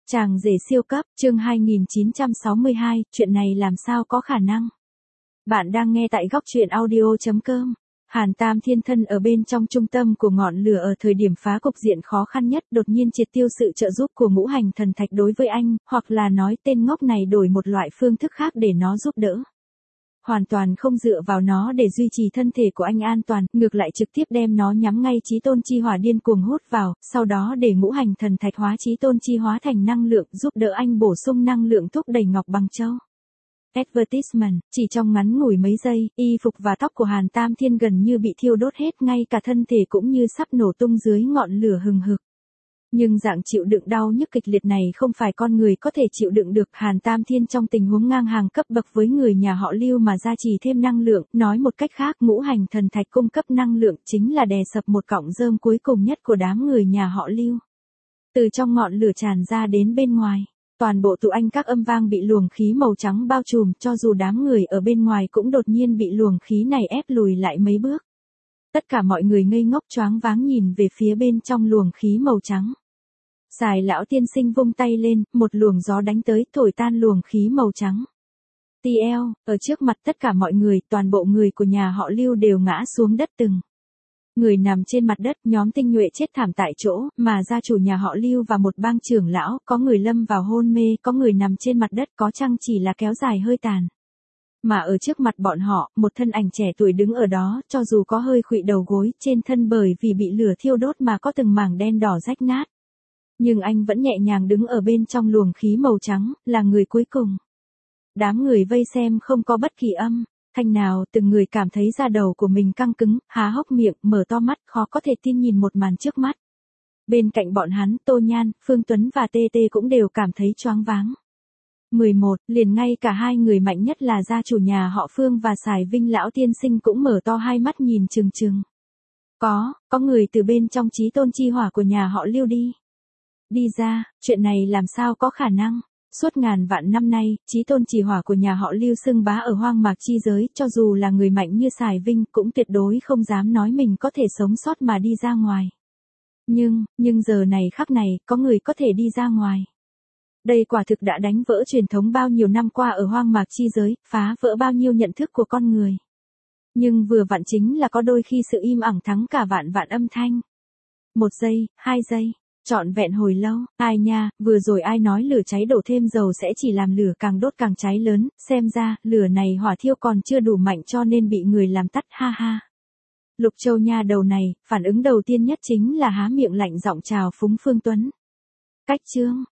Chàng rể siêu cấp, chương 2962, chuyện này làm sao có khả năng. Bạn đang nghe tại góc truyện audio.com. Hàn Tam Thiên thân ở bên trong trung tâm của ngọn lửa ở thời điểm phá cục diện khó khăn nhất, đột nhiên triệt tiêu sự trợ giúp của ngũ hành thần thạch đối với anh, hoặc là nói tên ngốc này đổi một loại phương thức khác để nó giúp đỡ. Hoàn toàn không dựa vào nó để duy trì thân thể của anh an toàn, ngược lại trực tiếp đem nó nhắm ngay chí tôn chi hỏa điên cuồng hút vào, sau đó để ngũ hành thần thạch hóa chí tôn chi hóa thành năng lượng, giúp đỡ anh bổ sung năng lượng thúc đẩy Ngọc Bằng Châu. Advertisement, chỉ trong ngắn ngủi mấy giây, y phục và tóc của Hàn Tam Thiên gần như bị thiêu đốt hết, ngay cả thân thể cũng như sắp nổ tung dưới ngọn lửa hừng hực. Nhưng dạng chịu đựng đau nhức kịch liệt này không phải con người có thể chịu đựng được. Hàn Tam Thiên trong tình huống ngang hàng cấp bậc với người nhà họ Lưu mà gia trì thêm năng lượng, nói một cách khác ngũ hành thần thạch cung cấp năng lượng chính là đè sập một cọng rơm cuối cùng nhất của đám người nhà họ Lưu. Từ trong ngọn lửa tràn ra đến bên ngoài, toàn bộ tụ anh các âm vang bị luồng khí màu trắng bao trùm, cho dù đám người ở bên ngoài cũng đột nhiên bị luồng khí này ép lùi lại mấy bước. Tất cả mọi người ngây ngốc choáng váng nhìn về phía bên trong luồng khí màu trắng. Xài lão tiên sinh vung tay lên, một luồng gió đánh tới thổi tan luồng khí màu trắng. TL, ở trước mặt tất cả mọi người, toàn bộ người của nhà họ Lưu đều ngã xuống đất từng. Người nằm trên mặt đất, nhóm tinh nhuệ chết thảm tại chỗ, mà gia chủ nhà họ Lưu và một bang trưởng lão, có người lâm vào hôn mê, có người nằm trên mặt đất, có chăng chỉ là kéo dài hơi tàn. Mà ở trước mặt bọn họ, một thân ảnh trẻ tuổi đứng ở đó, cho dù có hơi khuỵu đầu gối, trên thân bởi vì bị lửa thiêu đốt mà có từng mảng đen đỏ rách nát. Nhưng anh vẫn nhẹ nhàng đứng ở bên trong luồng khí màu trắng, là người cuối cùng. Đám người vây xem không có bất kỳ âm thanh nào, từng người cảm thấy da đầu của mình căng cứng, há hốc miệng, mở to mắt, khó có thể tin nhìn một màn trước mắt. Bên cạnh bọn hắn, Tô Nhan, Phương Tuấn và TT cũng đều cảm thấy choáng váng. 11, liền ngay cả hai người mạnh nhất là gia chủ nhà họ Phương và Sài Vinh lão tiên sinh cũng mở to hai mắt nhìn trừng trừng. Có người từ bên trong chí tôn chi hỏa của nhà họ Lưu đi ra, chuyện này làm sao có khả năng. Suốt ngàn vạn năm nay, chí tôn chỉ hỏa của nhà họ Lưu xưng bá ở hoang mạc chi giới, cho dù là người mạnh như Sài Vinh cũng tuyệt đối không dám nói mình có thể sống sót mà đi ra ngoài. Nhưng giờ này khắc này, có người có thể đi ra ngoài. Đây quả thực đã đánh vỡ truyền thống bao nhiêu năm qua ở hoang mạc chi giới, phá vỡ bao nhiêu nhận thức của con người. Nhưng vừa vặn chính là có đôi khi sự im ẳng thắng cả vạn vạn âm thanh. 1 giây, 2 giây. Trọn vẹn hồi lâu, ai nha, vừa rồi ai nói lửa cháy đổ thêm dầu sẽ chỉ làm lửa càng đốt càng cháy lớn, xem ra, lửa này hỏa thiêu còn chưa đủ mạnh cho nên bị người làm tắt, ha ha. Lục Châu nha đầu này, phản ứng đầu tiên nhất chính là há miệng lạnh giọng chào phúng Phương Tuấn. Cách chương,